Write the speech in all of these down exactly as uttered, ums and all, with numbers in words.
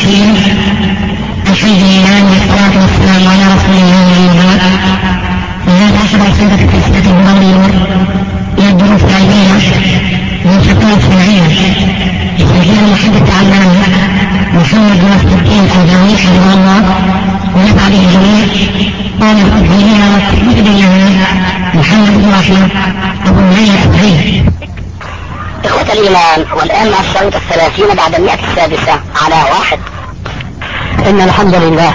الرحيم. الحمد لله والصلاة والسلام على رسول الله وبعد. وهذا أحد أسئلة التسجيل النبوي إلى الدروس العلمية من شكل الصناعية يسجل محدث العلامة محمد ناصر الدين الألباني حفظه الله ونفع به الجميع. قال الألباني والتحديد بالله محمد بن رحمة أبو معين الأزهري. إخوة الإيمان، والآن مع الشريط الثلاثين بعد المئة السادسة على واحد. إن الحمد لله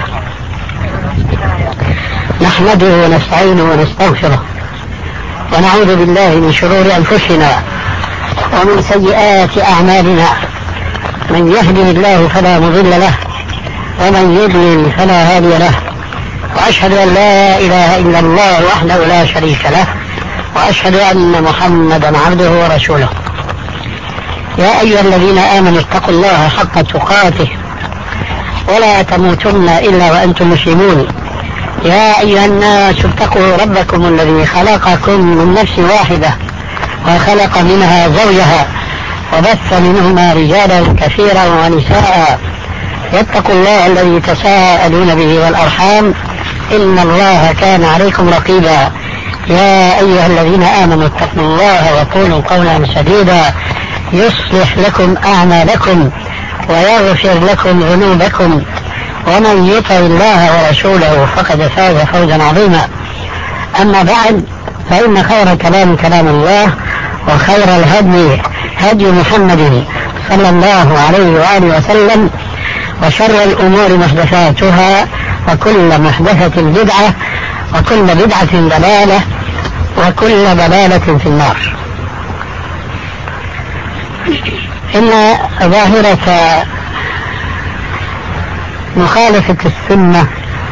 نحمده ونستعينه ونستغفره ونعوذ بالله من شرور أنفسنا ومن سيئات أعمالنا. من يهده الله فلا مضل له ومن يضلل فلا هادي له، وأشهد أن لا إله إلا الله وحده لا شريك له، وأشهد أن محمدا عبده ورسوله. يا أيها الذين آمنوا اتقوا الله حق تقاته ولا تموتن إلا وأنتم مسلمون. يا أيها الناس اتقوا ربكم الذي خلقكم من نفس واحدة وخلق منها زوجها وبث منهما رجالا كثيرا ونساء. واتقوا الله الذي تساءلون به والأرحام إن الله كان عليكم رقيبا. يا أيها الذين آمنوا اتقوا الله وقولوا قولا سديدا يصلح لكم أعمالكم ويغفر لكم ذنوبكم، ومن يطع الله ورسوله فقد فاز فوزا عظيما. أما بعد، فإن خير كلام كلام الله، وخير الهدي هدي محمد صلى الله عليه وآله وسلم، وشر الأمور محدثاتها، وكل محدثة بدعة، وكل بدعة ضلالة، وكل ضلالة في النار. إن ظاهرة مخالفة السنة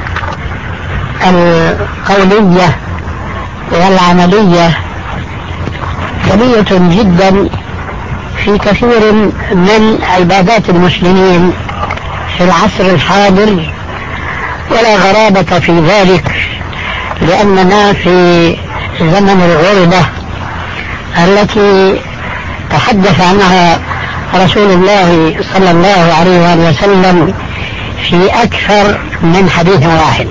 القولية والعملية كبيرة جدا في كثير من عبادات المسلمين في العصر الحاضر، ولا غرابة في ذلك، لأننا في زمن الغربة التي تحدث عنها رسول الله صلى الله عليه وآله وسلم في أكثر من حديث واحد.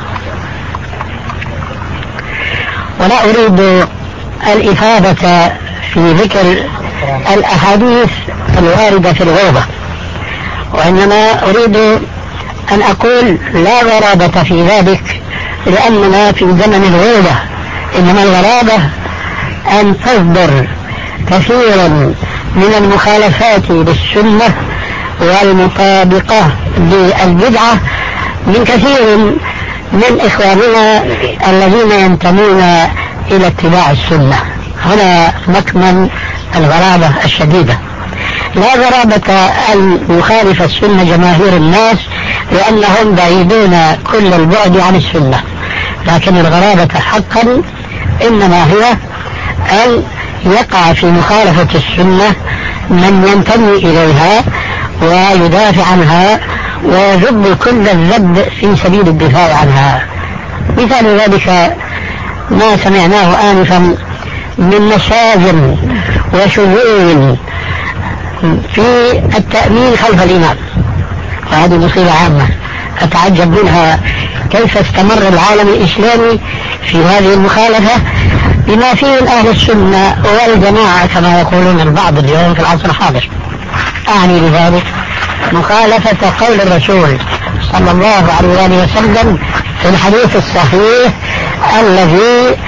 ولا أريد الإفادة في ذكر الأحاديث الواردة في الغربة، وإنما أريد أن أقول لا غرابة في ذلك، لأننا في زمن الغربة. إنما الغرابة أن تصدر كثيرا من المخالفات للسنة والمطابقة للبدعة من كثير من إخواننا الذين ينتمون إلى اتباع السنة. هنا مكمن الغرابة الشديدة. لا غرابة أن يخالف السنة جماهير الناس لأنهم بعيدون كل البعد عن السنة، لكن الغرابة حقا إنما هي أن يقع في مخالفة السنة من ينتمي إليها ويدافع عنها ويذب كل الذب في سبيل الدفاع عنها. مثال ذلك ما سمعناه آنفا من مشاغل وشذوذ في التأمين خلف الإمام، وهذه مصيبة عامة أتعجب منها كيف استمر العالم الإسلامي في هذه المخالفة بما فيه أهل السنة والجماعة كما يقولون البعض اليوم في العصر الحاضر. أعني بذلك مخالفة قول الرسول صلى الله عليه وسلم في الحديث الصحيح الذي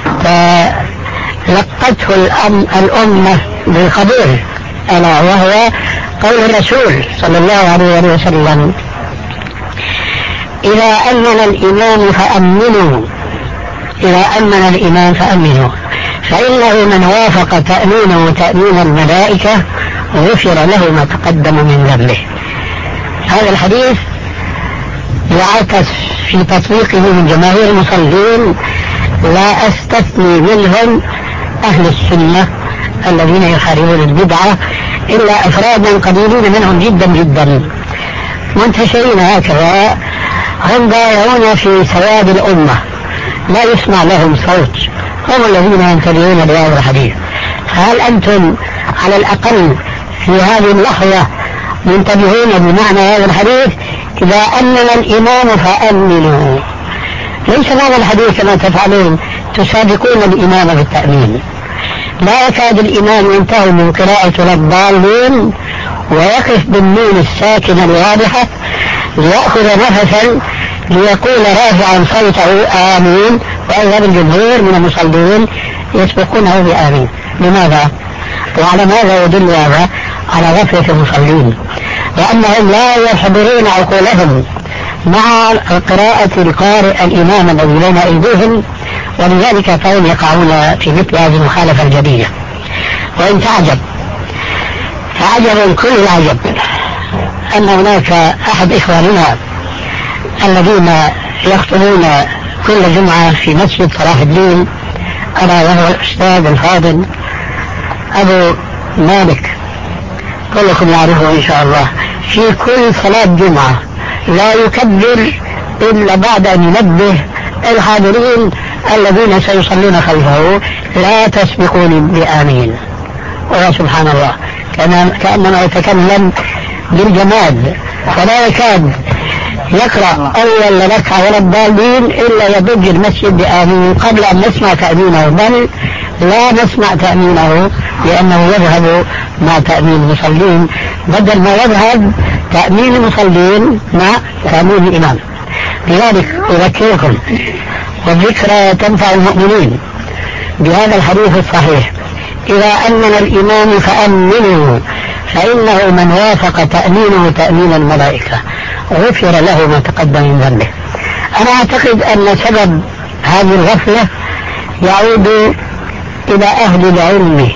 تلقته الأمة بالقبول، ألا وهو قول الرسول صلى الله عليه وسلم: إذا أمن الإمام فأمنوا إذا أمن الإمام فأمنوا فإنه من وافق تأمينه تأمين الملائكة غفر له ما تقدم من ذنبه. هذا الحديث يعكس في تطبيقه من جماهير المصلين، لا أستثني منهم أهل السنة الذين يحاربون البدعة إلا أفرادا قليلين منهم جدا جدا منتشرين هكذا، هم ضائعون في سواد الأمة لا يسمع لهم صوت، هم الذين ينتبهون لهذا الحديث. فهل أنتم على الأقل في هذه اللحظة منتبهون بمعنى هذا الحديث إذا أمن الإمام فأمنوا. ليس هذا الحديث كما تفعلون تسابقون الإمام بالتأمين. لا يكاد الإمام ينتهي من قراءة الضالين ويقف بالنون الساكنة الواضحة ليأخذ نفسا ليقول رافعا صوته آمين، وأغلب الجمهور من المصلين يسبقونه بآمين. لماذا؟ وعلى ماذا يدل هذا؟ على غفلة المصلين، لأنهم لا يحضرون عقولهم مع قراءة القارئ الإمام الذي بين أيديهم، ولذلك فهم يقعون في مثل هذه المخالفة الجديدة. وإن تعجب فعجب كل العجب أن هناك أحد إخواننا الذين يخطبون كل جمعة في مسجد صلاح الدين، ألا وهو الأستاذ الفاضل أبو مالك، كلكم يعرفه إن شاء الله، في كل صلاة جمعة لا يكبر إلا بعد أن ينبه الحاضرين الذين سيصلون خلفه: لا تسبقوني بآمين. ويا سبحان الله، كأنما يتكلم بالجماد، فلا يكاد يقرأ أول ركعة ولا الضالين إلا يضج المسجد بآمين قبل أن نسمع تأمينه، بل لا نسمع تأمينه لأنه يذهب مع تأمين المصلين بدل ما يذهب تأمين المصلين مع تأمين الإمام. لذلك أذكركم، والذكرى تنفع المؤمنين، بهذا الحديث الصحيح: إذا أمن الإمام فأمنوا، فإنه من وافق تأمينه تأمين الملائكة غفر له ما تقدم من ذنبه. أنا أعتقد أن سبب هذه الغفلة يعود إلى أهل العلم.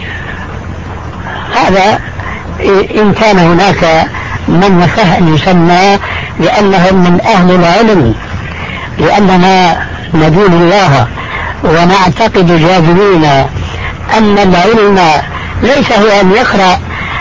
هذا إن كان هناك من نصح أن يسمى لأنهم من أهل العلم، لأننا ندين الله ونعتقد جازمين أن العلم ليس هو أن يقرأ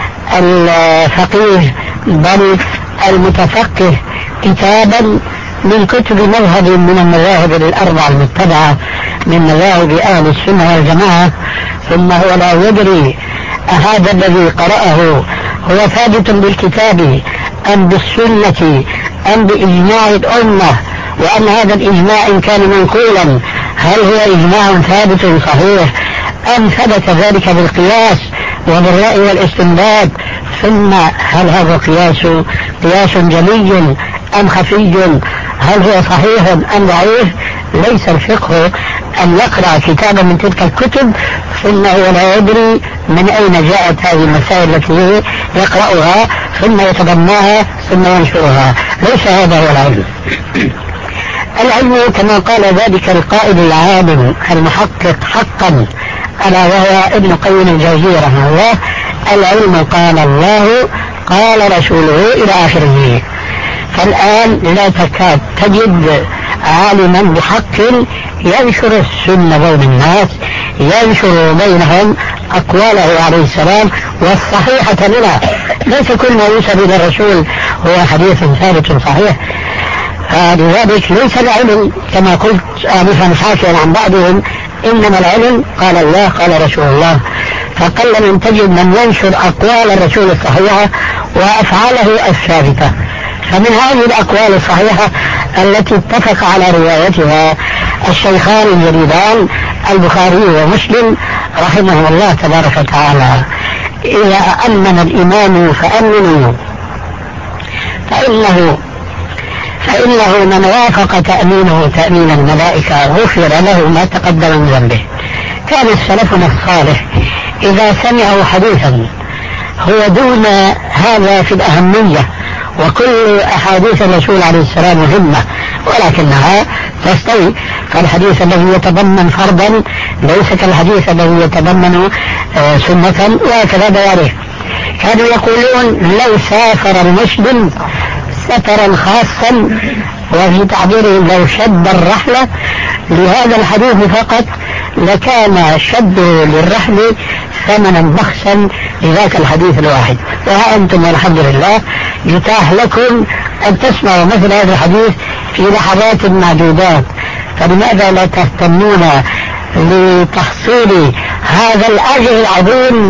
الفقيه بل المتفقه كتابا من كتب مذهب من المذاهب الأربعة المتبعة من مذاهب أهل السنة والجماعة، ثم هو لا يدري هذا الذي قرأه هو ثابت بالكتاب أم بالسنة أم بإجماع الأمة، وأن هذا الإجماع إن كان منقولا هل هو إجماع ثابت صحيح أم ثبت ذلك بالقياس وبالرأي والاستنباط، ثم هل هذا قياس قياس جلي أم خفي، هل هو صحيح أم ضعيف. ليس الفقه أن يقرأ كتابا من تلك الكتب ثم هو لا يدري من أين جاءت هذه المسائل التي يقرأها ثم يتبناها ثم ينشرها. ليس هذا هو العلم. العلم كما قال ذلك القائد العالم المحقق حقا ألا وهو ابن قيم الجوزية رحمه الله: العلم قال الله قال رسوله إلى آخره. فالآن لا تكاد تجد عالما بحق ينشر السنة بين الناس، ينشر بينهم أقواله عليه السلام والصحيحة لنا. ليس كل ما يوصل إلى الرسول هو حديث ثابت صحيح. لذلك ليس العلم كما قلت آنفا حاكيا عن بعضهم: إنما العلم قال الله قال رسول الله. فقل من تجد من ينشر أقوال الرسول الصحيحة وأفعاله الثابتة. فمن هذه الأقوال الصحيحة التي اتفق على روايتها الشيخان الجليلان البخاري ومسلم رحمه الله تبارك وتعالى: إذا أمن الإمام فأمنوا، فإنه فإنه من وافق تأمينه تأمين الملائكة غفر له ما تقدم من ذنبه. كان سلفنا الصالح إذا سمعوا حديثا هو دون هذا في الأهمية، وكل أحاديث الرسول عليه السلام مهمة ولكنها تستوي، فالحديث الذي يتضمن فرضا ليس كالحديث الذي يتضمن سنة وهكذا بيانه. كانوا يقولون: لو سافر المسلم سفرا خاصا، وفي تعبيرهم لو شد الرحلة لهذا الحديث فقط لكان شد للرحل ثمنا بخسا لذاك الحديث الواحد. وها أنتم والحمد لله يتاح لكم أن تسمعوا مثل هذا الحديث في لحظات معدودات، فلماذا لا تهتمون لتحصيل هذا الأجر العظيم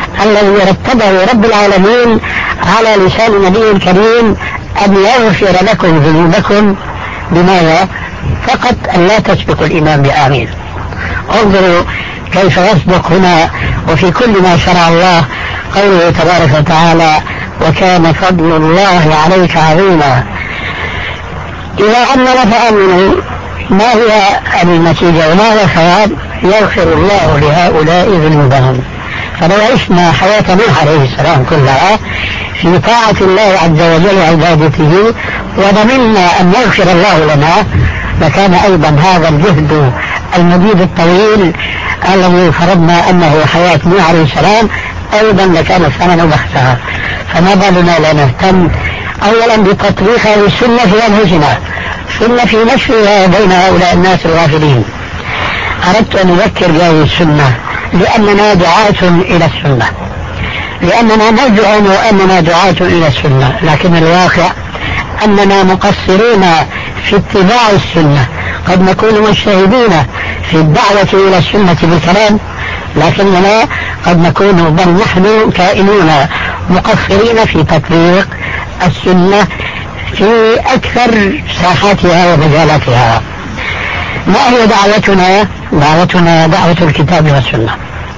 الذي رتبه رب العالمين على لسان النبي الكريم أن يغفر لكم ذنوبكم. بماذا؟ فقط أن لا تسبقوا الإمام بآمين. انظروا كيف يسبق هنا وفي كل ما شرع الله قوله تبارك وتعالى: وكان فضل الله عليك عظيما. إذا أمن فأمنوا. ما هي النتيجة وما هو الثواب؟ يغفر الله لهؤلاء ذنوبهم. فلو عشنا حياة نوح عليه السلام كلها في طاعة الله عز وجل وعبادته وضمننا أن يغفر الله لنا لكان أيضا هذا الجهد المديد الطويل الذي فرضنا أنه حياة نوح عليه السلام أيضا لكان الثمن بخسها. فما بالنا لا نهتم أولا بتطبيق هذه السنة في أنفسنا، سنة في نشرها بين هؤلاء الناس الغافلين. أردت أن أذكر بهذه السنة لأننا دعاة إلى السنة، لأننا نزعم أننا دعاة إلى السنة، لكن الواقع أننا مقصرون في اتباع السنة. قد نكون مجتهدين في الدعوة إلى السنة بالكلام، لكننا قد نكون بل نحن كائنون مقصرين في تطبيق السنة في أكثر ساحاتها ومجالاتها. ما هي دعوتنا؟ دعوتنا دعوة الكتاب والسنة.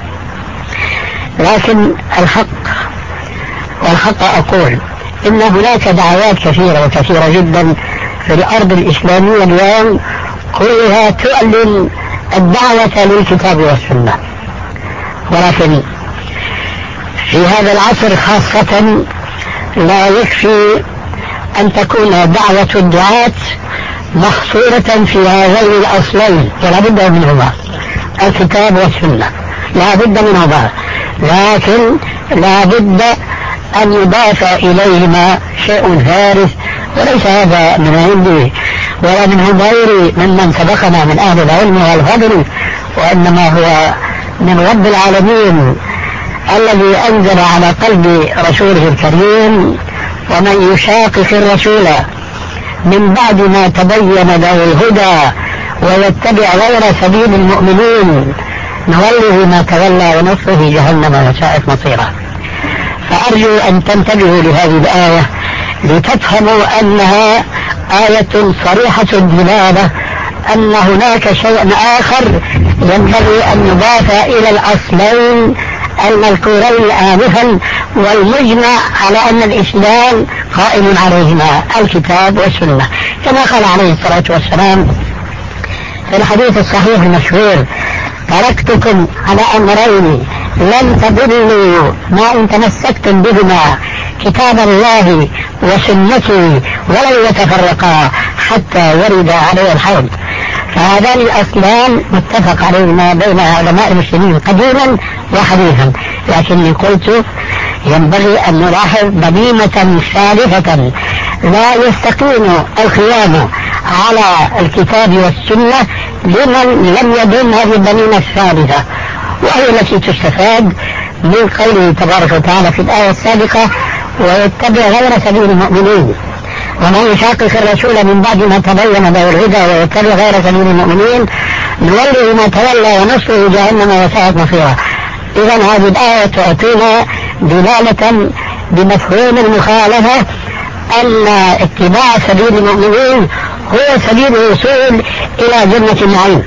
لكن الحق والحق أقول إن هناك دعوات كثيرة وكثيرة جدا في الأرض الإسلامية اليوم كلها تعلن الدعوة للكتاب والسنة، ولكن في هذا العصر خاصة لا يكفي أن تكون دعوة الدعاة محصورة في هذين الأصلين، ولا بد منهما الكتاب والسنة، لا بد منهما، لكن لا بد أن يضاف إليهما شيء ثالث، وليس هذا من عندي ولا من غيري ممن سبقنا من أهل العلم والفضل، وإنما هو من رب العالمين الذي أنزل على قلب رسوله الكريم: ومن يشاقق الرسول من بعد ما تبين له الهدى ويتبع غير سبيل المؤمنين نوله ما تولى ونصره جهنم وساءت مصيره. فأرجو أن تنتبهوا لهذه الآية لتفهموا أنها آية صريحة الدلالة أن هناك شيء آخر ينبغي أن يضاف إلى الأصلين المذكورين آنفا والمجمع على أن الإسلام قائم عليهما الكتاب والسنة، كما قال عليه الصلاة والسلام في الحديث الصحيح المشهور: تركتكم على أمرين لن تضلوا ما إن تمسكتم بهما، كتاب الله وسنتي ولن يتفرقا حتى يرد عليه الحوض. فهذان الأصلان متفق عليهما بين علماء المسلمين قديما وحديثا، لكني قلت ينبغي أن نلاحظ بنيمة ثالثة لا يستقيم القيام على الكتاب والسنة لمن لم يدن هذه البنيمة الثالثة، وهي التي تستفاد من قوله تبارك وتعالى في الآية السابقة: ويتبع غير سبيل المؤمنين. ومن يشاقق الرسول من بعد ما تبين له الهدى ويتبع غير سبيل المؤمنين نوله ما تولى ونصره جهنم وساءت مصيره. إذا هذه الآية تعطينا دلالة بمفهوم المخالفة أن اتباع سبيل المؤمنين هو سبيل الوصول إلى جنة النعيم،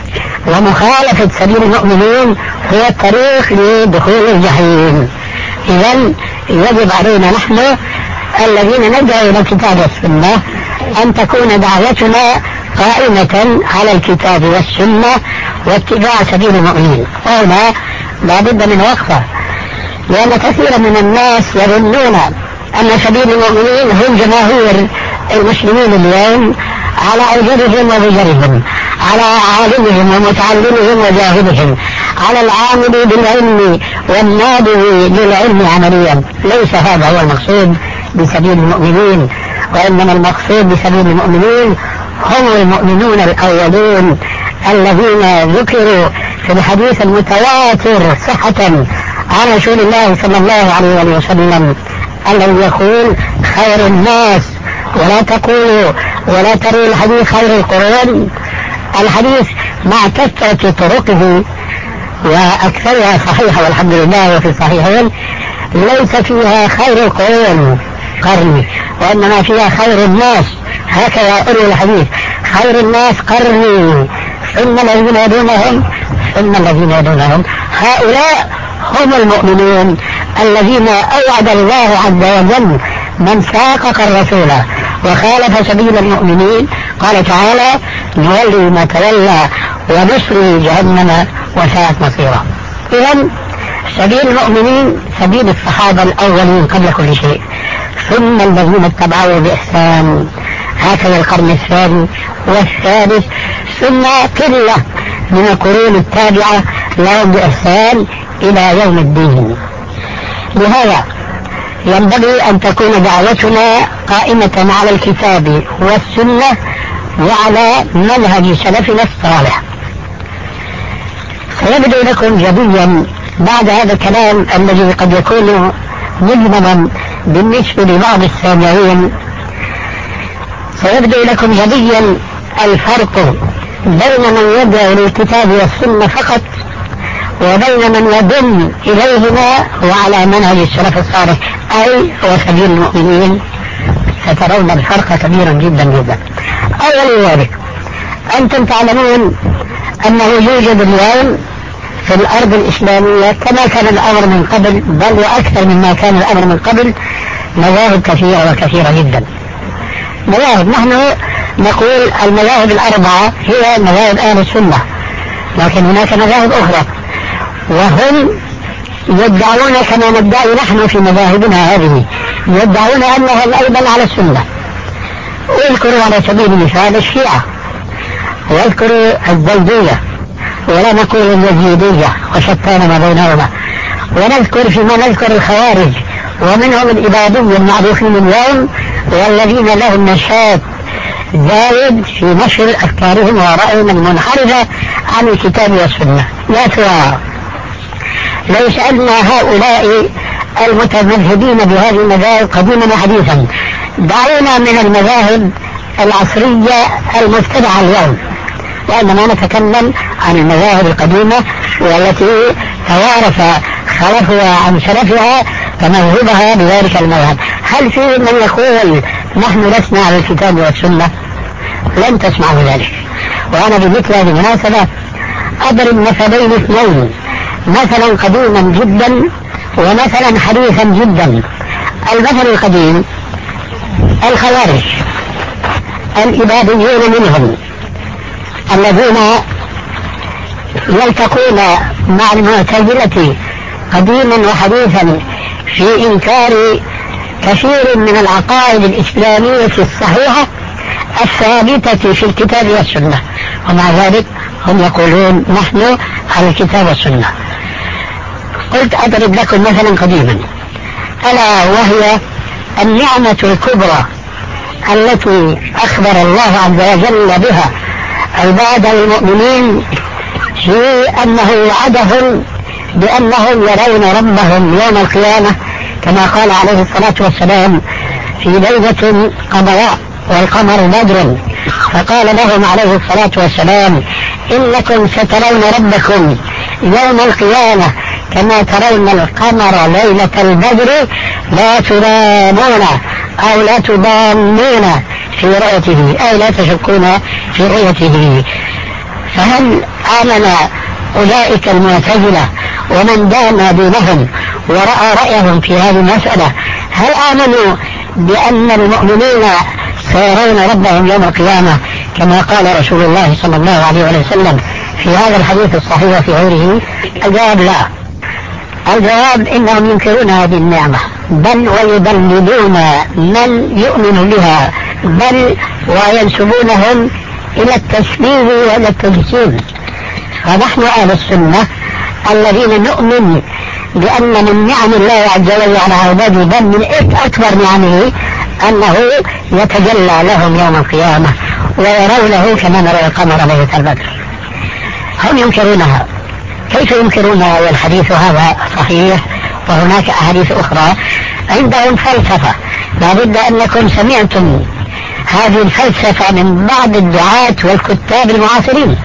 ومخالفة سبيل المؤمنين هو الطريق لدخول الجحيم. إذن يجب علينا نحن الذين ندعو إلى الكتاب والسنة أن تكون دعوتنا قائمة على الكتاب والسنة واتباع سبيل المؤمنين. وهنا لا بد من وقفة، لأن كثيرا من الناس يظنون أن سبيل المؤمنين هم جماهير المسلمين اليوم على أجرهم وبجرهم، على عالمهم ومتعلمهم وجاهلهم، على العامل بالعلم والنابغ للعلم عمليا. ليس هذا هو المقصود بسبيل المؤمنين، وإنما المقصود بسبيل المؤمنين هم المؤمنون الأولون الذين ذكروا في الحديث المتواتر صحة عن رسول الله صلى الله عليه وسلم الذي يقول: خير الناس، ولا تقولوا ولا تروا الحديث خير القرون. الحديث مع كثرة طرقه وأكثرها صحيحة والحمد لله وفي الصحيحين، ليس فيها خير القرون قرني، وإنما فيها خير الناس، هكذا أروي الحديث: خير الناس قرني ثم الذين يدونهم ثم الذين يدونهم. هؤلاء هم المؤمنون الذين أوعد الله عز وجل من ساقق الرسول وخالف سبيل المؤمنين. قال تعالى: نولي ما تولى ونصلي جهنم وساءت مصيرا. إذن سبيل المؤمنين سبيل الصحابة الأولين قبل كل شيء، ثم الذين اتبعوا بإحسان، هكذا القرن الثاني والثالث، ثم قلة من القرون التابعة لهم بإحسان إلى يوم الدين. لهذا ينبغي أن تكون دعوتنا قائمة على الكتاب والسنة وعلى منهج سلفنا الصالح. سيبدو لكم جديا بعد هذا الكلام الذي قد يكون مجملا بالنسبة لبعض السامعين، سيبدو لكم جديا الفرق بين من يدعو للكتاب والسنة فقط وبين من يدل إليهما وعلى منهج السلف الصالح أي وسبيل المؤمنين. سترون الفرق كبيرا جدا جدا. أول ذلك أنتم تعلمون أنه يوجد اليوم في الأرض الإسلامية كما كان الأمر من قبل، بل وأكثر مما كان الأمر من قبل، مذاهب كثيرة وكثيرة جدا. مذاهب، نحن نقول المذاهب الأربعة هي مذاهب أهل السنة، لكن هناك مذاهب أخرى وهم يدعون كما ندعي نحن في مذاهبنا هذه، يدعون أنهم أيضا على السنة. واذكروا على سبيل المثال الشيعة، واذكروا الزيدية، ولا نقول اليزيدية وشتان ما بينهما، ونذكر فيما نذكر الخوارج، ومنهم الإبادية المعروفين اليوم والذين لهم نشاط زايد في نشر أفكارهم ورأيهم المنحرفة عن الكتاب والسنة. يا ترى لو سألنا هؤلاء المتمذهبين بهذه المذاهب قديما وحديثا، دعونا من المذاهب العصرية المبتدعة اليوم، وإنما نتكلم عن المذاهب القديمة والتي توارث خلفها عن سلفها تمذهبها بذلك المذهب. هل في من يقول نحن لسنا على الكتاب والسنة؟ لن تسمعوا ذلك. وأنا بمثل هذه المناسبة أضرب مثلين اثنين، مثلا قديما جدا ومثلا حديثا جدا. المثل القديم الخوارج الإباديون منهم الذين يلتقون مع المعتزلة قديما وحديثا في إنكار كثير من العقائد الإسلامية الصحيحة الثابتة في الكتاب والسنة، ومع ذلك هم يقولون نحن على الكتاب والسنة. قلت أضرب لكم مثلا قديما، ألا وهي النعمة الكبرى التي أخبر الله عز وجل بها عباد المؤمنين في أنه وعدهم بأنهم يرون ربهم يوم القيامة كما قال عليه الصلاة والسلام في ليلة قمراء والقمر بدر، فقال لهم عليه الصلاة والسلام: إنكم سترون ربكم يوم القيامة كما ترون القمر ليلة البدر لا تضامون أو لا تضامون في رؤيته، أي لا تشكون في رؤيته. فهل آمن أولئك المعتزلة ومن دان دينهم ورأى رأيهم في هذه المسألة، هل آمنوا بأن المؤمنين سيرون ربهم يوم القيامة كما قال رسول الله صلى الله عليه وسلم في هذا الحديث الصحيح وفي غيره؟ الجواب لا. الجواب إنهم ينكرون هذه النعمة، بل ويضللون من يؤمن بها، بل وينسبونهم إلى التشبيه وإلى التجسيم. فنحن أهل السنة الذين نؤمن بأن من نعم الله عز وجل على عباده، بل من أكبر نعمه أنه يتجلى لهم يوم القيامة ويرونه كما نرى القمر ليلة البدر. هم ينكرونها. كيف ينكرونها والحديث هذا صحيح وهناك أحاديث أخرى؟ عندهم فلسفة، لابد أنكم سمعتم هذه الفلسفة من بعض الدعاة والكتاب المعاصرين،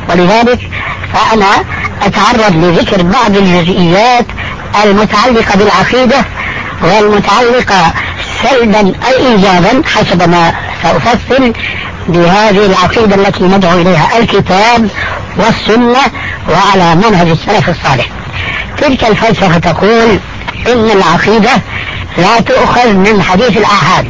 ولذلك فأنا أتعرض لذكر بعض الجزئيات المتعلقة بالعقيدة والمتعلقة سلبا أو إيجابا حسب ما سأفصل بهذه العقيدة التي ندعو إليها الكتاب والسنة وعلى منهج السلف الصالح. تلك الفلسفة تقول إن العقيدة لا تؤخذ من حديث الآحاد،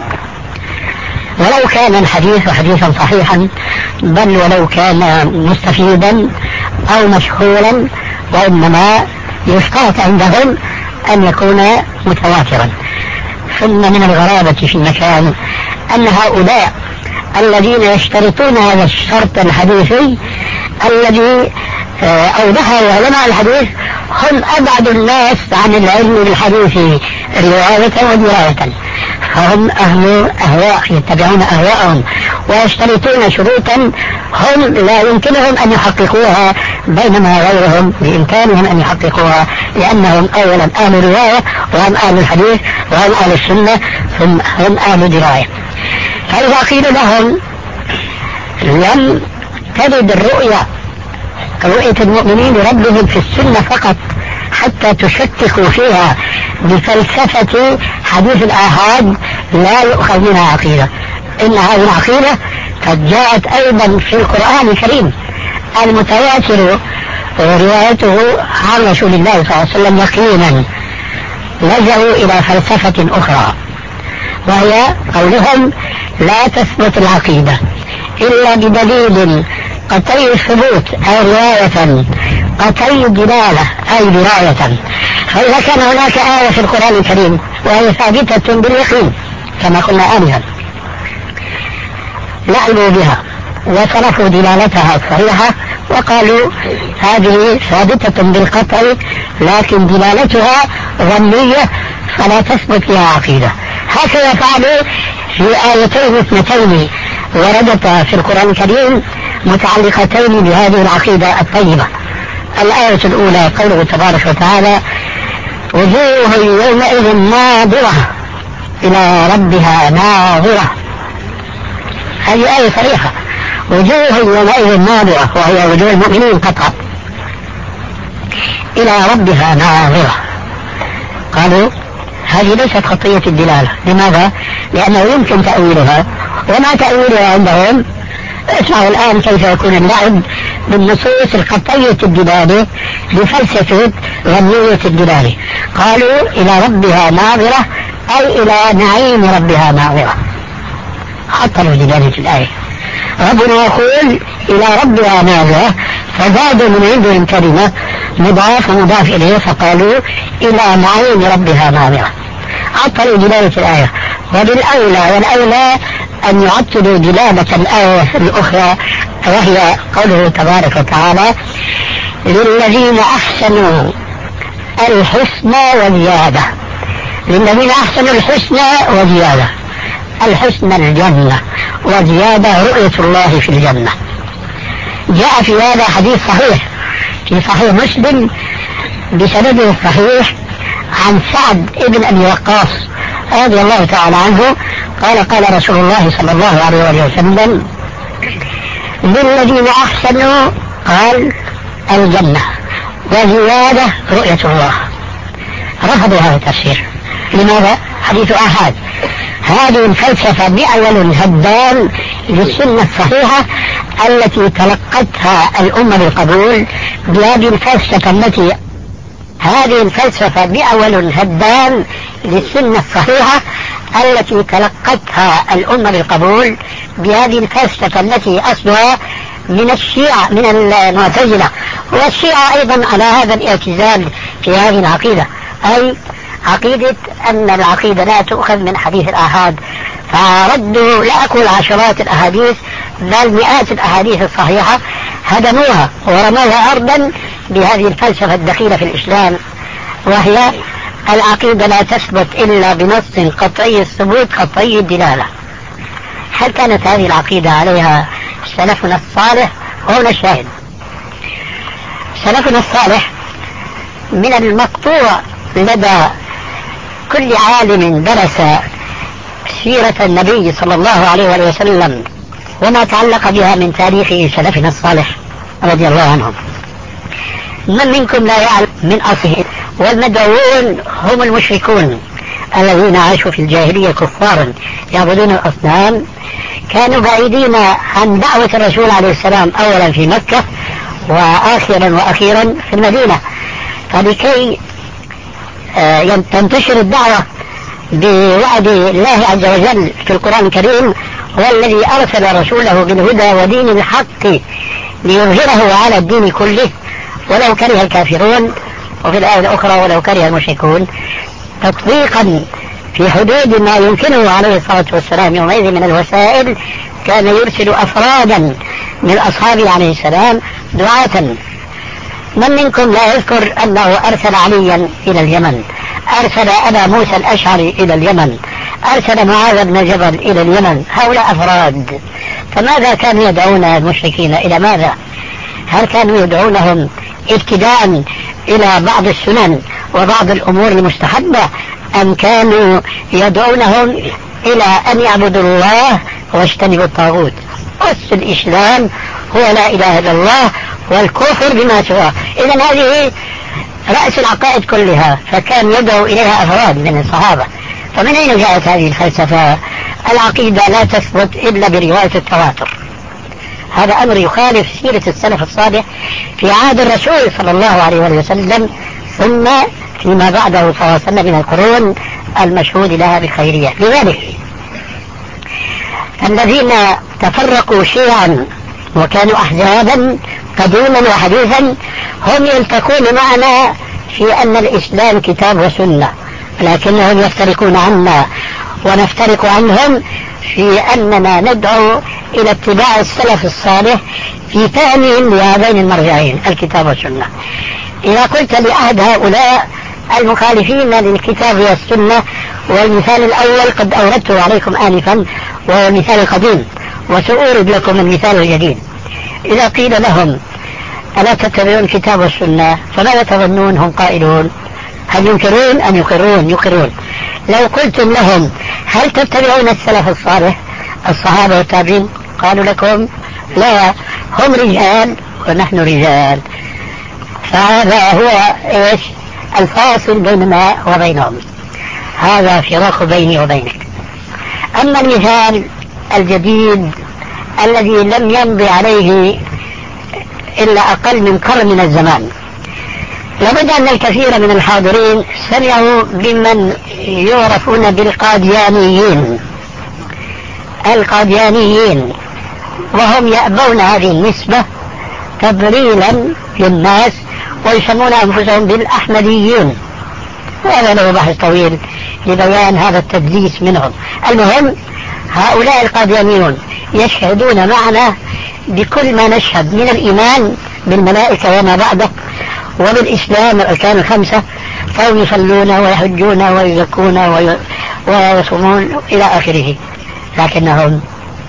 ولو كان الحديث حديثا صحيحا، بل ولو كان مستفيدا أو مشهورا، وإنما يشترط عندهم أن يكون متواترا. ثم من الغرابة في المكان أن هؤلاء الذين يشترطون هذا الشرط الحديثي الذي أوضحه علماء الحديث هم أبعد الناس عن العلم بالحديث رواية ودراية، فهم أهل أهواء يتبعون أهواءهم ويشترطون شروطا هم لا يمكنهم أن يحققوها، بينما غيرهم بإمكانهم أن يحققوها، لأنهم أولا أهل رواية وهم أهل الحديث وهم أهل السنة ثم هم أهل دراية. فإذا قيل لهم لم ترد الرؤية رؤية المؤمنين لربهم في السنة فقط حتى تشككوا فيها بفلسفة حديث الآحاد، لا يؤخذ منها عقيدة. إن هذه العقيدة قد جاءت أيضا في القرآن الكريم المتواتر روايته عن رسول الله صلى الله عليه وسلم يقينا، لجأوا إلى فلسفة أخرى وهي قولهم لا تثبت العقيدة إلا بدليل قطعي الثبوت أو رواية قطعي الدلالة أي دراية. فإذا كان هناك آية في القرآن الكريم وهي ثابتة باليقين كما قلنا آنفا، لعبوا بها وصرفوا دلالتها الصريحة وقالوا هذه ثابتة بالقطع لكن دلالتها ظنية فلا تثبت لها عقيدة. هكذا فعلوا في آيتين اثنتين وردتا في القرآن الكريم متعلقتين بهذه العقيدة الطيبة. الآية الأولى قوله تبارك وتعالى وجوه يومئذ ناظرة إلى ربها ناظرة، هذه آية صريحة، وجوه يومئذ ناظرة وهي وجوه المؤمنين قطعا إلى ربها ناظرة. قالوا هذه ليست خطية الدلالة. لماذا؟ لأنه يمكن تأويلها، وما تأويلها عندهم اسمعوا الآن كيف يكون اللعب بالنصوص القطعية الدلالة بفلسفة ظنية الدلالة. قالوا إلى ربها ناظرة أي إلى نعيم ربها ناظرة، حطوا دلالة الآية. ربنا يقول إلى ربها ناظرة فزادوا من عندهم كلمة مضاف ومضاف إليه فقالوا إلى نعيم ربها ناظرة، عطلوا دلالة الآية. وبالأولى والأولى أن يعطلوا دلالة الآية الأخرى وهي قوله تبارك وتعالى للذين أحسنوا الحسنى وزيادة. للذين أحسنوا الحسنى وزيادة، الحسنى الجنة وزيادة رؤية الله في الجنة. جاء في هذا حديث صحيح في صحيح مسلم بسنده الصحيح عن سعد ابن أبي وقاص رضي الله تعالى عنه قال قال رسول الله صلى الله عليه وسلم للذين أحسنوا قال الجنة وزيادة رؤية الله. رفضوا هذا التفسير. لماذا؟ حديث آحاد. هذه الفلسفة بأول هدام للسنة الصحيحة التي تلقتها الأمة بالقبول بهذه الفلسفة التي هذه الفلسفة بأول هدام للسنة الصحيحة التي تلقتها الأمة بالقبول بهذه الفلسفة التي أصلها من الشيعة من المعتزلة، والشيعة أيضا على هذا الاعتزال في هذه العقيدة، أي عقيدة أن العقيدة لا تؤخذ من حديث الآحاد، فردوا لا أقول عشرات الأحاديث بل مئات الأحاديث الصحيحة هدموها ورموها أرضا بهذه الفلسفة الدخيلة في الإسلام، وهي العقيدة لا تثبت إلا بنص قطعي الثبوت قطعي الدلالة. هل كانت هذه العقيدة عليها سلفنا الصالح؟ هنا الشاهد. سلفنا الصالح من المقطوع لدى كل عالم درس سيرة النبي صلى الله عليه وسلم وما تعلق بها من تاريخ سلفنا الصالح رضي الله عنهم. من منكم لا يعلم من أصله؟ والمدعوون هم المشركون الذين عاشوا في الجاهلية كفارا يعبدون الأصنام، كانوا بعيدين عن دعوة الرسول عليه السلام أولا في مكة وآخرا وأخيرا في المدينة. فلكي تنتشر الدعوة بوعد الله عز وجل في القرآن الكريم، هو الذي أرسل رسوله بالهدى ودين الحق ليظهره على الدين كله ولو كره الكافرون، وفي الآية الأخرى ولو كره المشركون، تطبيقا في حدود ما يمكنه عليه الصلاة والسلام يومئذ من الوسائل. كان يرسل أفرادا من أصحابه عليه السلام دعاة. من منكم لا يذكر أنه أرسل عليا إلى اليمن، أرسل أبا موسى الأشعري إلى اليمن، أرسل معاذ بن جبل إلى اليمن؟ هؤلاء أفراد. فماذا كانوا يدعون المشركين؟ إلى ماذا؟ هل كانوا يدعونهم ابتداء إلى بعض السنن وبعض الأمور المستحبة، أم كانوا يدعونهم إلى أن يعبدوا الله واجتنبوا الطاغوت؟ أس الإسلام هو لا إله إلا الله والكفر بما سواه. إذن هذه رأس العقائد كلها، فكان يدعو إليها أفراد من الصحابة. فمن أين جاءت هذه الفلسفة؟ العقيدة لا تثبت إلا برواية التواتر. هذا أمر يخالف سيرة السلف الصالح في عهد الرسول صلى الله عليه وسلم، ثم فيما بعده صلى الله عليه وسلم من القرون المشهود لها بالخيرية. لذلك الذين تفرقوا شيعا وكانوا أحزابا قديما وحديثا هم يلتقون معنا في أن الإسلام كتاب وسنة، لكنهم يفترقون عنا ونفترق عنهم في أننا ندعو إلى اتباع السلف الصالح في فهمهم لهذين المرجعين الكتاب والسنة. إذا قلت لأحد هؤلاء المخالفين للكتاب والسنة، والمثال الأول قد أوردته عليكم آنفا وهو المثال القديم، وسأورد لكم المثال الجديد. إذا قيل لهم ألا تتبعون الكتاب والسنة، فماذا تظنون هم قائلون؟ هل ينكرون أم يقرون؟ يقرون. لو قلتم لهم هل تتبعون السلف الصالح الصحابة والتابعين، قالوا لكم لا، هم رجال ونحن رجال. فهذا هو إيش الفاصل بيننا وبينهم، هذا فراق بيني وبينك. أما المثال الجديد الذي لم يمضي عليه إلا أقل من قرن من الزمان، لابد أن الكثير من الحاضرين سمعوا بمن يعرفون بالقاديانيين. القاديانيين وهم يأبون هذه النسبة تضليلا للناس، ويسمون أنفسهم بالأحمديين، وهذا له بحث طويل لبيان هذا التدليس منهم. المهم هؤلاء القاديانيون يشهدون معنا بكل ما نشهد من الإيمان بالملائكة وما بعده، وبالإسلام الأركان الخمسة، فهم يصلون ويحجون ويزكون ويصومون إلى آخره، لكنهم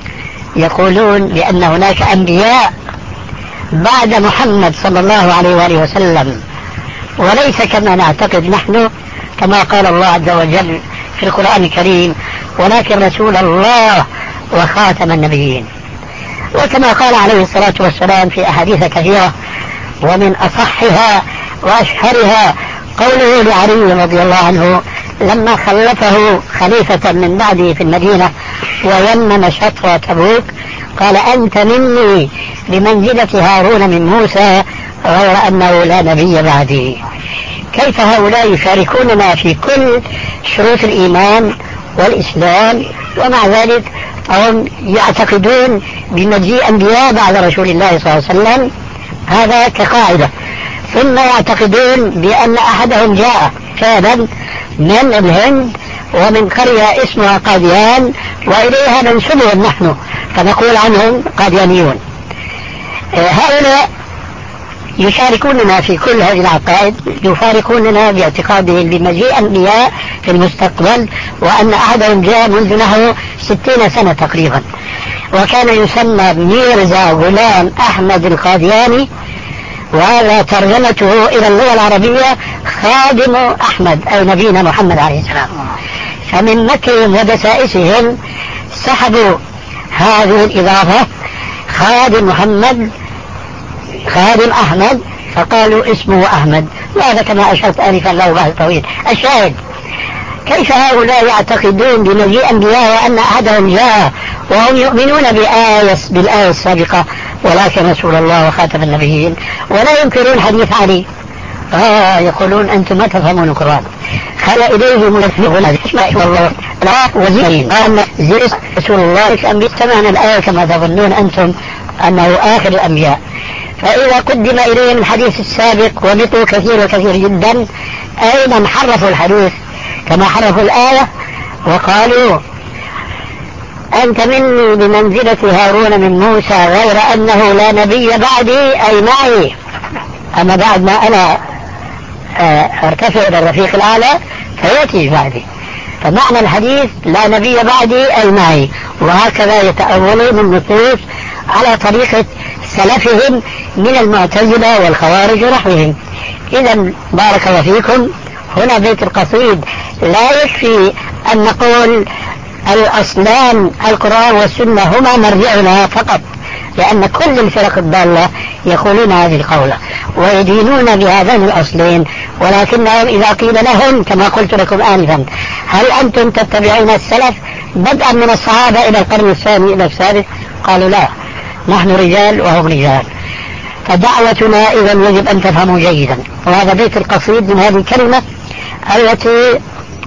يقولون بأن هناك أنبياء بعد محمد صلى الله عليه وآله وسلم، وليس كما نعتقد نحن، كما قال الله عز وجل في القرآن الكريم ولكن رسول الله وخاتم النبيين. وكما قال عليه الصلاة والسلام في أحاديث كثيرة، ومن أصحها وأشهرها قوله لعلي رضي الله عنه لما خلفه خليفة من بعده في المدينة ويمن شطر تبوك، قال أنت مني بمنزلة هارون من موسى غير أنه لا نبي بعدي. كيف هؤلاء يشاركوننا في كل شروط الإيمان والإسلام، ومع ذلك هم يعتقدون بمجيء أنبياء بعد رسول الله صلى الله عليه وسلم، هذا كقاعدة. ثم يعتقدون بأن أحدهم جاء فعلا من الهند ومن قرية اسمها قاديان، وإليها ننسبهم نحن فنقول عنهم قاديانيون. هؤلاء يشاركوننا في كل هذه العقائد، يفارقوننا باعتقادهم بمجيء أنبياء في المستقبل، وأن أحدهم جاء منذ نحو ستين سنة تقريبا، وكان يسمى ميرزا غلام أحمد القادياني، وهذا ترجمته إلى اللغة العربية خادم أحمد أو نبينا محمد عليه السلام. فمن مكرهم ودسائسهم سحبوا هذه الإضافة، خادم محمد خادم أحمد فقالوا اسمه أحمد، وهذا كما أشرت آنفا له بحث طويل. الشاهد كيف هؤلاء يعتقدون بمجيء أنبياء وأن أحدهم جاء وهم يؤمنون بآية بالآية السابقة ولكن رسول الله وخاتم النبيين، ولا ينكرون حديث علي. آه يقولون أنتم ما تفهمون القرآن. خل إليه ملفقون والله لا وزيرين أن رسول الله أن بيستمعنا الآية كما تظنون أنتم أنه آخر الأنبياء. فإذا قدم إليهم الحديث السابق ومثله كثير وكثير جدا، أيضا حرفوا الحديث كما حرفوا الآية وقالوا أنت مني بمنزلة هارون من موسى غير أنه لا نبي بعدي أي معي، أما بعد ما أنا ارتفع إلى الرفيق الأعلى فيأتي بعدي. فمعنى الحديث لا نبي بعدي أي معي، وهكذا يتأولون النصوص على طريقة سلفهم من المعتزلة والخوارج ونحوهم. إذا بارك الله فيكم، هنا بيت القصيد لا يكفي أن نقول الأصلان القرآن والسنة هما مرجعنا فقط، لأن كل الفرق الضالة يقولون هذه القولة ويدينون بهذين الأصلين، ولكنهم إذا قيل لهم كما قلت لكم آنفا هل أنتم تتبعون السلف بدءا من الصحابة إلى القرن الثاني إلى الثالث، قالوا لا، نحن رجال وهم رجال. فدعوتنا إذا يجب أن تفهموا جيدا. وهذا بيت القصيد من هذه الكلمة التي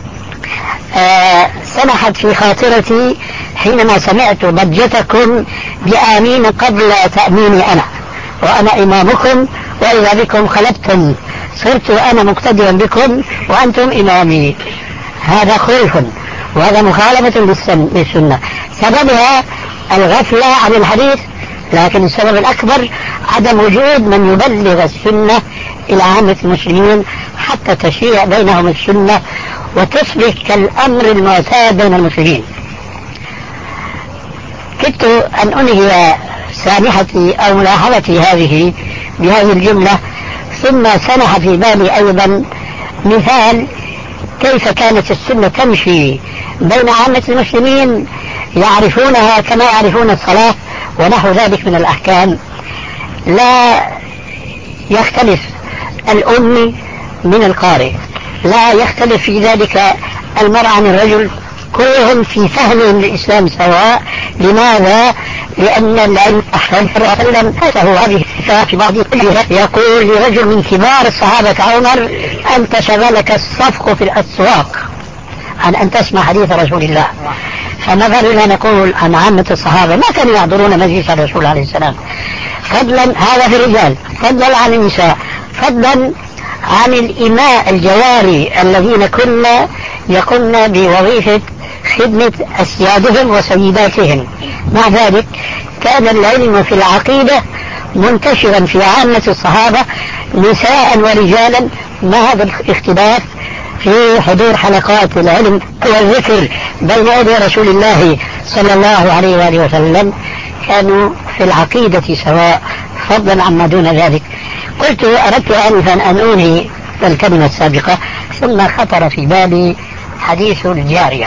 آه سمحت في خاطرتي حينما سمعت ضجتكم بآمين قبل تأميني أنا، وأنا إمامكم وإذا بكم خلفتم، صرت أنا مقتديا بكم وأنتم إمامي. هذا خلف وهذا مخالفة للسنة، سببها الغفلة عن الحديث، لكن السبب الأكبر عدم وجود من يبلغ السنة إلى عامة المسلمين حتى تشيع بينهم السنة وتصبح كالأمر المعتاد بين المسلمين. كدت أن أنهي سامحتي أو ملاحظتي هذه بهذه الجملة، ثم سنح في بالي أيضا مثال كيف كانت السنة تمشي بين عامة المسلمين يعرفونها كما يعرفون الصلاة ونحو ذلك من الأحكام. لا يختلف الأمي من القارئ، لا يختلف في ذلك المرء عن الرجل، كلهم في فهمهم للإسلام سواء. لماذا؟ لأن العلم أحسن وسلم هو هذه في بعض يقول لرجل من كبار الصحابة عمر أنت شغلك الصفق في الأسواق عن أن تسمع حديث رسول الله. فمثلا نقول عن عامة الصحابة ما كانوا يحضرون مجلس الرسول عليه السلام، فضلا هذا في الرجال، فضلا عن النساء، فضلا عن الإماء الجواري الذين كنا يقمن بوظيفة خدمة أسيادهم وسيداتهم. مع ذلك كان العلم في العقيدة منتشرا في عامة الصحابة نساء ورجالا، ما هذا الاختلاف في حضور حلقات العلم والذكر بين يدي رسول الله صلى الله عليه وآله وسلم، كانوا في العقيدة سواء فضلا عما دون ذلك. قلت أردت آنفا أن أنهي الكلمة السابقة، ثم خطر في بالي حديث الجارية،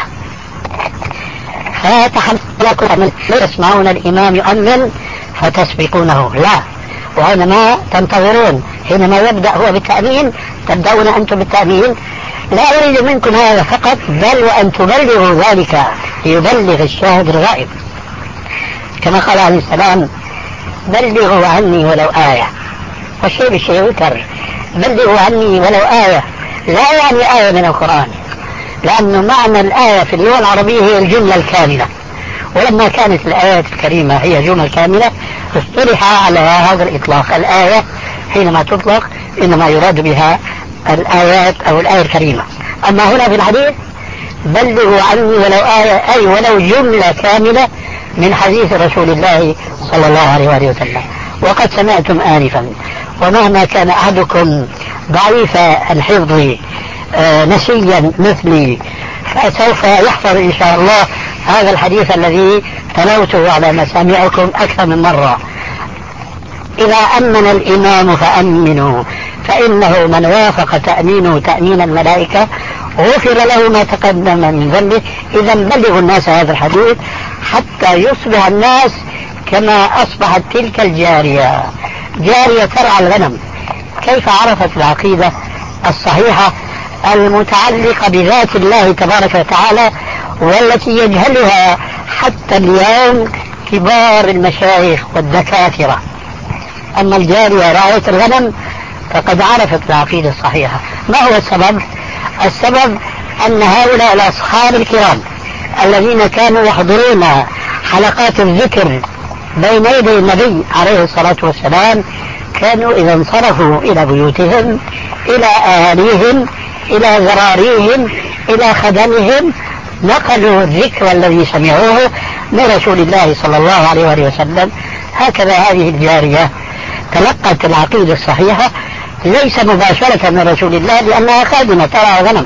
فتحلقوا أن لا تسمعون الإمام يؤمن فتسبقونه، لا، وإنما تنتظرون حينما يبدأ هو بالتأمين تبدأون أنتم بالتأمين. لا أريد منكم هذا فقط، بل وأن تبلغوا ذلك ليبلغ الشاهد الغائب، كما قال عليه السلام بلغوا عني ولو آية، والشيء بالشيء يذكر، بلغوا عني ولو آية لا يعني آية من القرآن، لأن معنى الآية في اللغة العربية هي الجملة الكاملة، ولما كانت الآيات الكريمة هي جمل كاملة اصطلح على هذا الإطلاق. الآية حينما تطلق إنما يراد بها الآيات أو الآية الكريمة. أما هنا في الحديث بلغوا عني ولو آية أي ولو جملة كاملة من حديث رسول الله صلى الله عليه وآله وسلم. وقد سمعتم آنفا ومهما كان أحدكم ضعيف الحفظ آه نسيا مثلي فسوف يحفظ إن شاء الله هذا الحديث الذي تلوته على مسامعكم أكثر من مرة. إذا أمن الإمام فأمنوا فإنه من وافق تأمينه تأمين الملائكة غفر له ما تقدم من ذنبه. إذا بلغوا الناس هذا الحديث حتى يصبح الناس كما أصبحت تلك الجارية جارية ترعى الغنم، كيف عرفت العقيدة الصحيحة المتعلقة بذات الله تبارك وتعالى والتي يجهلها حتى اليوم كبار المشايخ والدكاترة؟ أما الجارية راعية الغنم فقد عرفت العقيدة الصحيحة. ما هو السبب؟ السبب أن هؤلاء الأصحاب الكرام الذين كانوا يحضرون حلقات الذكر بين يدي النبي عليه الصلاة والسلام كانوا إذا انصرفوا إلى بيوتهم، إلى أهاليهم، إلى ذراريهم، إلى خدمهم، نقلوا الذكر الذي سمعوه من رسول الله صلى الله عليه وآله وسلم. هكذا هذه الجارية تلقت العقيدة الصحيحة ليس مباشرة من رسول الله لأنها خادمة ترعى غنم،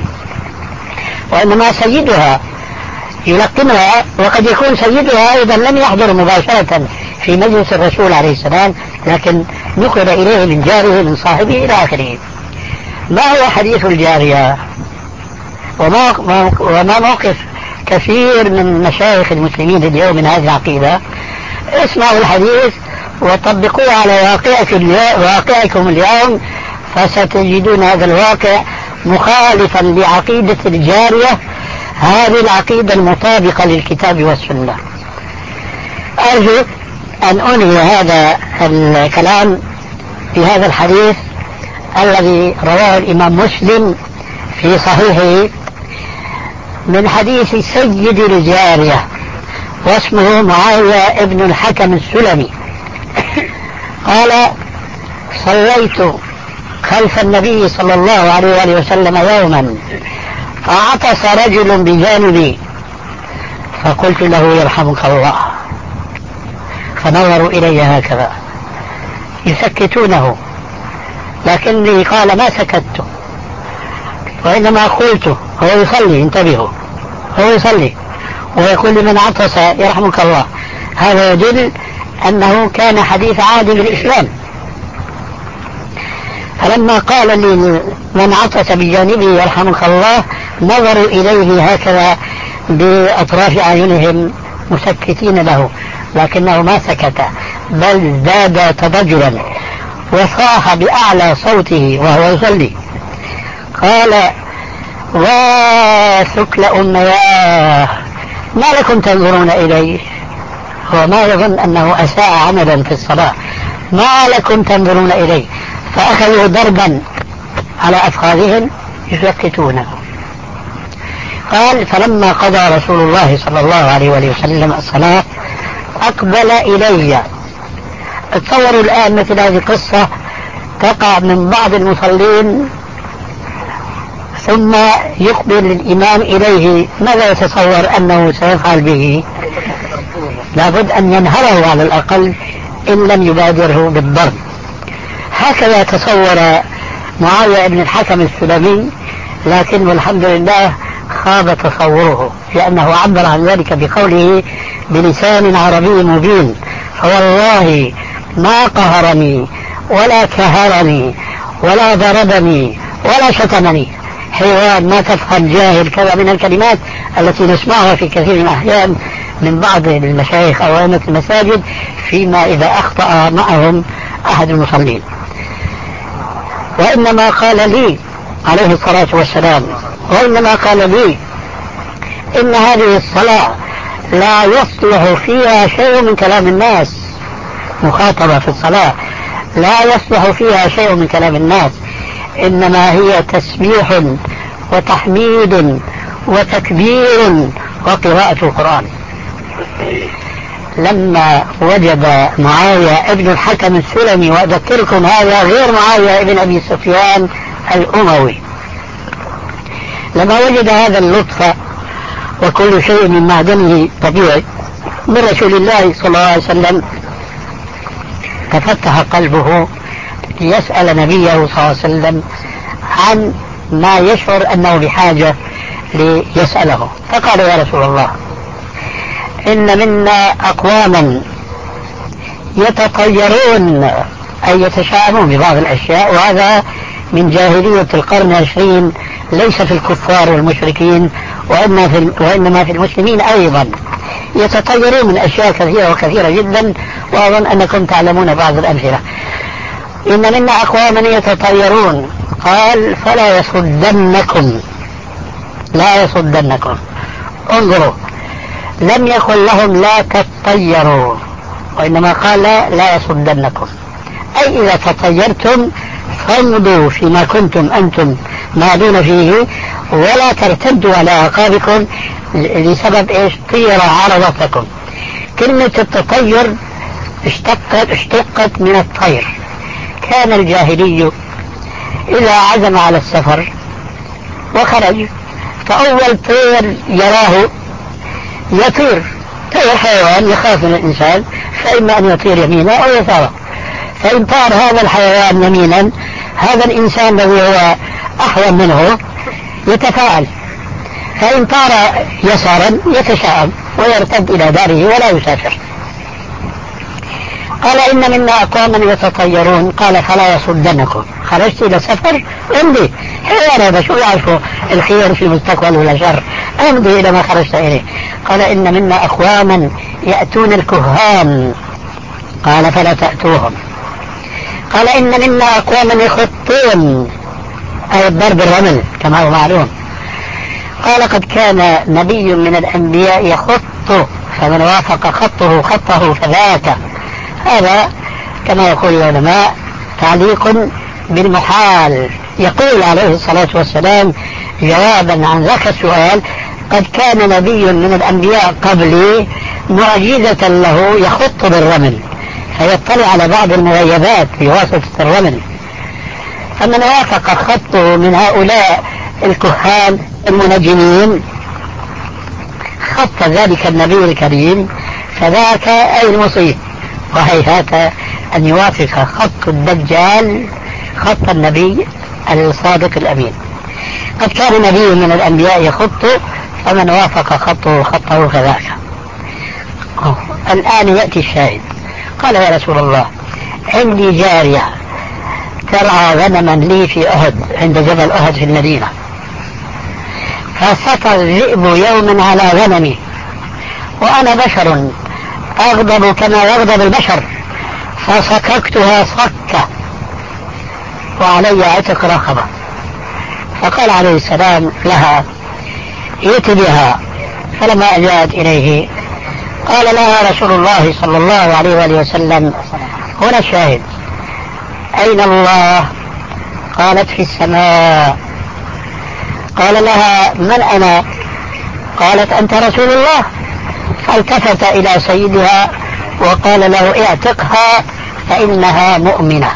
وإنما سيدها يلقنها، وقد يكون سيدها أيضا لم يحضر مباشرة في مجلس الرسول عليه السلام لكن نقل إليه من جاره من صاحبه إلى آخره. ما هو حديث الجارية وما, وما موقف كثير من مشايخ المسلمين اليوم من هذه العقيدة؟ اسمعوا الحديث وطبقوه على واقعكم اليوم فستجدون هذا الواقع مخالفا لعقيدة الجارية، هذه العقيدة المطابقة للكتاب والسنة. أرجو أن أنهي هذا الكلام في هذا الحديث الذي رواه الإمام مسلم في صحيحه من حديث سيد الجارية واسمه معاوية ابن الحكم السلمي قال: صليت خلف النبي صلى الله عليه وآله وسلم يوما فعطس رجل بجانبي فقلت له: يرحمك الله. فنظروا إلي هكذا يسكتونه، لكني قال ما سكت وإنما قلت هو يصلي، انتبهوا، هو يصلي ويقول لمن عطس يرحمك الله. هذا يدل أنه كان حديث عهد بالإسلام. فلما قال لي من عطس بجانبي يرحمك الله نظروا إليه هكذا بأطراف أعينهم مسكتين له، لكنه ما سكت بل زاد تضجرا وصاح بأعلى صوته وهو يصلي قال: وثكل أمياه ما لكم تنظرون إليه؟ هو ما يظن أنه أساء عملا في الصلاة، ما لكم تنظرون إليه؟ فأخذوا ضربا على أفخاذهم يسكتونه. قال: فلما قضى رسول الله صلى الله عليه وآله وسلم الصلاة أقبل إلي. تصوروا الآن مثل هذه القصة تقع من بعض المصلين ثم يقبل الإمام إليه، ماذا يتصور أنه سيفعل به؟ لابد أن ينهره على الأقل إن لم يبادره بالضرب. هكذا تصور معاوية بن الحكم السلمي، لكن والحمد لله خاب تصوره لأنه عبر عن ذلك بقوله بلسان عربي مبين: فوالله ما قهرني ولا كهرني ولا ضربني ولا شتمني. حيوان ما تفهم جاهل كذا من الكلمات التي نسمعها في كثير من الأحيان من بعض المشايخ أو أئمة المساجد فيما إذا أخطأ معهم أحد المصلين. وإنما قال لي عليه الصلاة والسلام وإنما قال لي إن هذه الصلاة لا يصلح فيها شيء من كلام الناس. مخاطبة في الصلاة لا يصلح فيها شيء من كلام الناس، إنما هي تسبيح وتحميد وتكبير وقراءة القرآن. لما وجد معاوية ابن الحكم السلمي، وأذكركم هذا غير معاوية ابن أبي سفيان الأموي، لما وجد هذا اللطف وكل شيء من معدنه طبيعي من رسول الله صلى الله عليه وسلم تفتح قلبه ليسأل نبيه صلى الله عليه وسلم عن ما يشعر أنه بحاجة ليسأله. فقال: يا رسول الله، إن منا أقواما يتطيرون أي يتشاءمون ببعض الأشياء، وهذا من جاهلية القرن العشرين، ليس في الكفار والمشركين وإنما في, وإنما في المسلمين أيضا، يتطيرون من أشياء كثيرة وكثيرة جدا، وأظن أنكم تعلمون بعض الأمثلة. إن منا أقواما يتطيرون، قال فلا يصدنكم، لا يصدنكم. انظروا، لم يقل لهم لا تطيروا، وإنما قال لا يصدنكم، أي إذا تطيرتم فامضوا فيما كنتم أنتم ماضون فيه، ولا ترتدوا على أعقابكم لسبب إيش؟ طير عرضتكم. كلمة التطير اشتقت, اشتقت من الطير. كان الجاهلي إذا عزم على السفر وخرج، فأول طير يراه يطير، طير حيوان يخاف من الإنسان، فإما أن يطير يمينا أو يسارا. فإن طار هذا الحيوان يمينا، هذا الإنسان الذي هو أحوال منه يتفاعل، فإن طار يسارا يتشائم ويرتد إلى داره ولا يسافر. قال إن منا أقواما يتطيرون، قال فلا يصدنكم. خرجت إلى سفر امضي، حيوان هذا شو يعرفوا الخير في المستقبل ولا شر، امضي إلى ما خرجت إليه. قال إن منا أقواما يأتون الكهان، قال فلا تأتوهم. قال إن منا أقواما يخطون، أي الضرب الرمل كما هو معلوم. قال قد كان نبي من الأنبياء يخط، فمن وافق خطه خطه فذاك. هذا كما يقول العلماء تعليق بالمحال. يقول عليه الصلاة والسلام جوابا عن ذاك السؤال: قد كان نبي من الأنبياء قبلي معجزة له يخط بالرمل، فيطلع على بعض المغيبات بواسطة الرمل. فمن وافق خطه من هؤلاء الكهان المنجمين خط ذلك النبي الكريم فذاك أي المصيب. وهيهات أن يوافق خط الدجال خط النبي الصادق الأمين. قد كان نبي من الأنبياء يخط، فمن وافق خطه خطه فذاك. الآن يأتي الشاهد. قال يا رسول الله عندي جارية ترعى غنما لي في أهد، عند جبل أهد في المدينة، فسطى الذئب يوما على غنمي، وأنا بشر أغضب كما يغضب البشر، فصككتها صكة وعلي عتق رقبة. فقال عليه السلام لها ائت بها. فلما جاءت إليه قال لها رسول الله صلى الله عليه وآله وسلم: هنا الشاهد، أين الله؟ قالت: في السماء. قال لها: من أنا؟ قالت: أنت رسول الله. فالتفت إلى سيدها وقال له: اعتقها فإنها مؤمنة.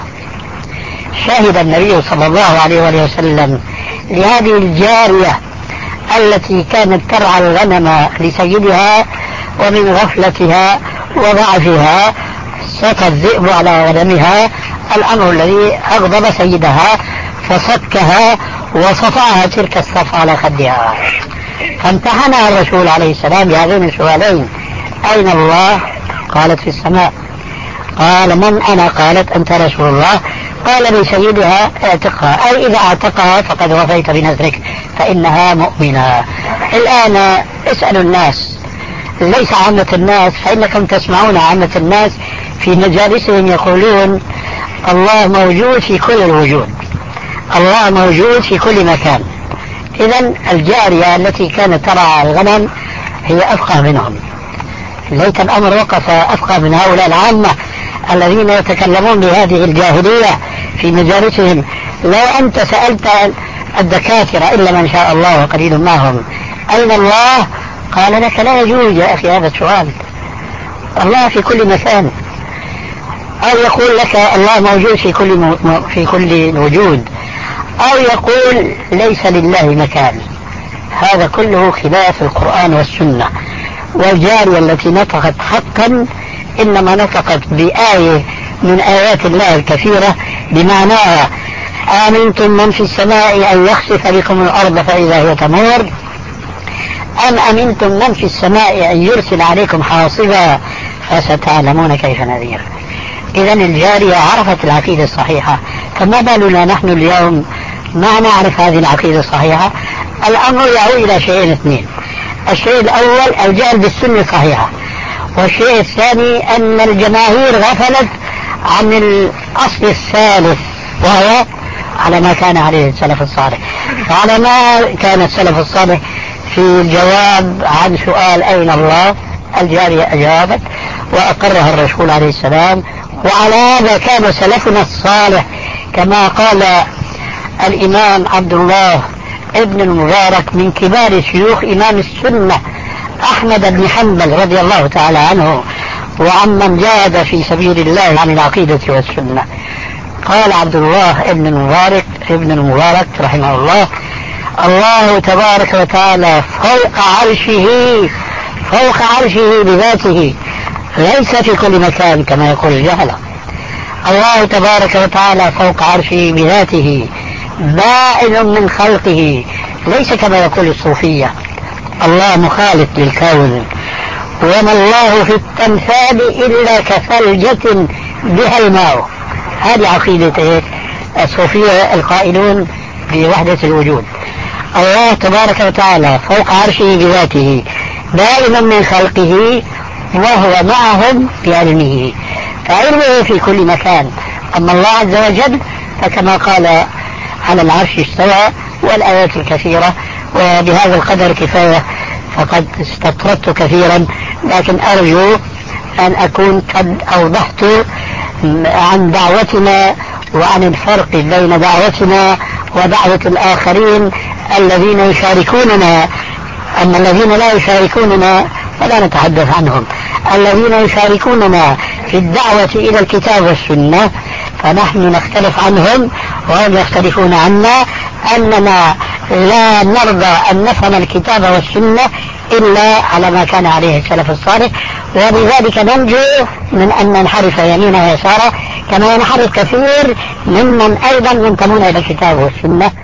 شهد النبي صلى الله عليه وآله وسلم لهذه الجارية التي كانت ترعى الغنم لسيدها، ومن غفلتها وضعفها سقى الذئب على غنمها، الأمر الذي أغضب سيدها فصكها وصفعها تلك الصف على خدها. فامتحنها الرسول عليه السلام بهذين السؤالين: أين الله؟ قالت: في السماء. قال: من أنا؟ قالت: أنت رسول الله. قال لسيدها: اعتقها، أي إذا اعتقها فقد وفيت بنذرك فإنها مؤمنة. الآن اسألوا الناس، ليس عامة الناس، فإنكم تسمعون عامة الناس في مجالسهم يقولون الله موجود في كل الوجود، الله موجود في كل مكان. إذن الجارية التي كانت ترعى الغنم هي أفقه منهم. ليت الأمر وقف أفقه من هؤلاء العامة الذين يتكلمون بهذه الجاهلية في مجالسهم. لو أنت سألت الدكاترة إلا من شاء الله وقليل ما هم: أين الله؟ قال لك: لا يجوز يا أخي هذا السؤال، الله في كل مكان. أو يقول لك الله موجود في كل م... في كل الوجود، أو يقول ليس لله مكان. هذا كله خلاف القرآن والسنة. والجارية التي نطقت حقا إنما نطقت بآية من آيات الله الكثيرة بمعناها: آمنتم من في السماء أن يخسف بكم الأرض فإذا هي تمور، أم أمنتم من في السماء أن يرسل عليكم حاصبا فستعلمون كيف نذير. إذن الجارية عرفت العقيدة الصحيحة، فما بالنا نحن اليوم ما نعرف هذه العقيدة الصحيحة؟ الأمر يعود إلى شيئين اثنين: الشيء الأول الجهل بالسنة الصحيحة، والشيء الثاني أن الجماهير غفلت عن الأصل الثالث وهو على ما كان عليه السلف الصالح. فعلى ما كان السلف الصالح في الجواب عن سؤال أين الله، الجارية أجابت وأقرها الرسول عليه السلام، وعلى هذا كان سلفنا الصالح كما قال الإمام عبد الله ابن المبارك من كبار شيوخ إمام السنة أحمد بن حنبل رضي الله تعالى عنه وعمن جاهد في سبيل الله عن العقيدة والسنة. قال عبد الله ابن المبارك ابن المبارك رحمه الله: الله تبارك وتعالى فوق عرشه فوق عرشه بذاته، ليس في كل مكان كما يقول الجهلة. الله تبارك وتعالى فوق عرشه بذاته بائن من خلقه، ليس كما يقول الصوفية الله مخالف للكون. وما الله في التمثال إلا كثلجة بها الماء. هذه عقيدة الصوفية القائلون بوحدة الوجود. الله تبارك وتعالى فوق عرشه بذاته بائن من خلقه وهو معهم بعلمه، فعلمه في كل مكان. أما الله عز وجل فكما قال على العرش استوى، والآيات الكثيرة. وبهذا القدر كفاية، فقد استطردت كثيرا، لكن أرجو أن أكون قد أوضحت عن دعوتنا وعن الفرق بين دعوتنا ودعوة الآخرين الذين يشاركوننا. أما الذين لا يشاركوننا فلا نتحدث عنهم. الذين يشاركوننا في الدعوة إلى الكتاب والسنة فنحن نختلف عنهم وهم يختلفون عنا، أننا لا نرضى أن نفهم الكتاب والسنة إلا على ما كان عليه السلف الصالح، وبذلك ننجو من أن ننحرف يمينا ويسارا كما ينحرف كثير ممن أيضا ينتمون إلى الكتاب والسنة.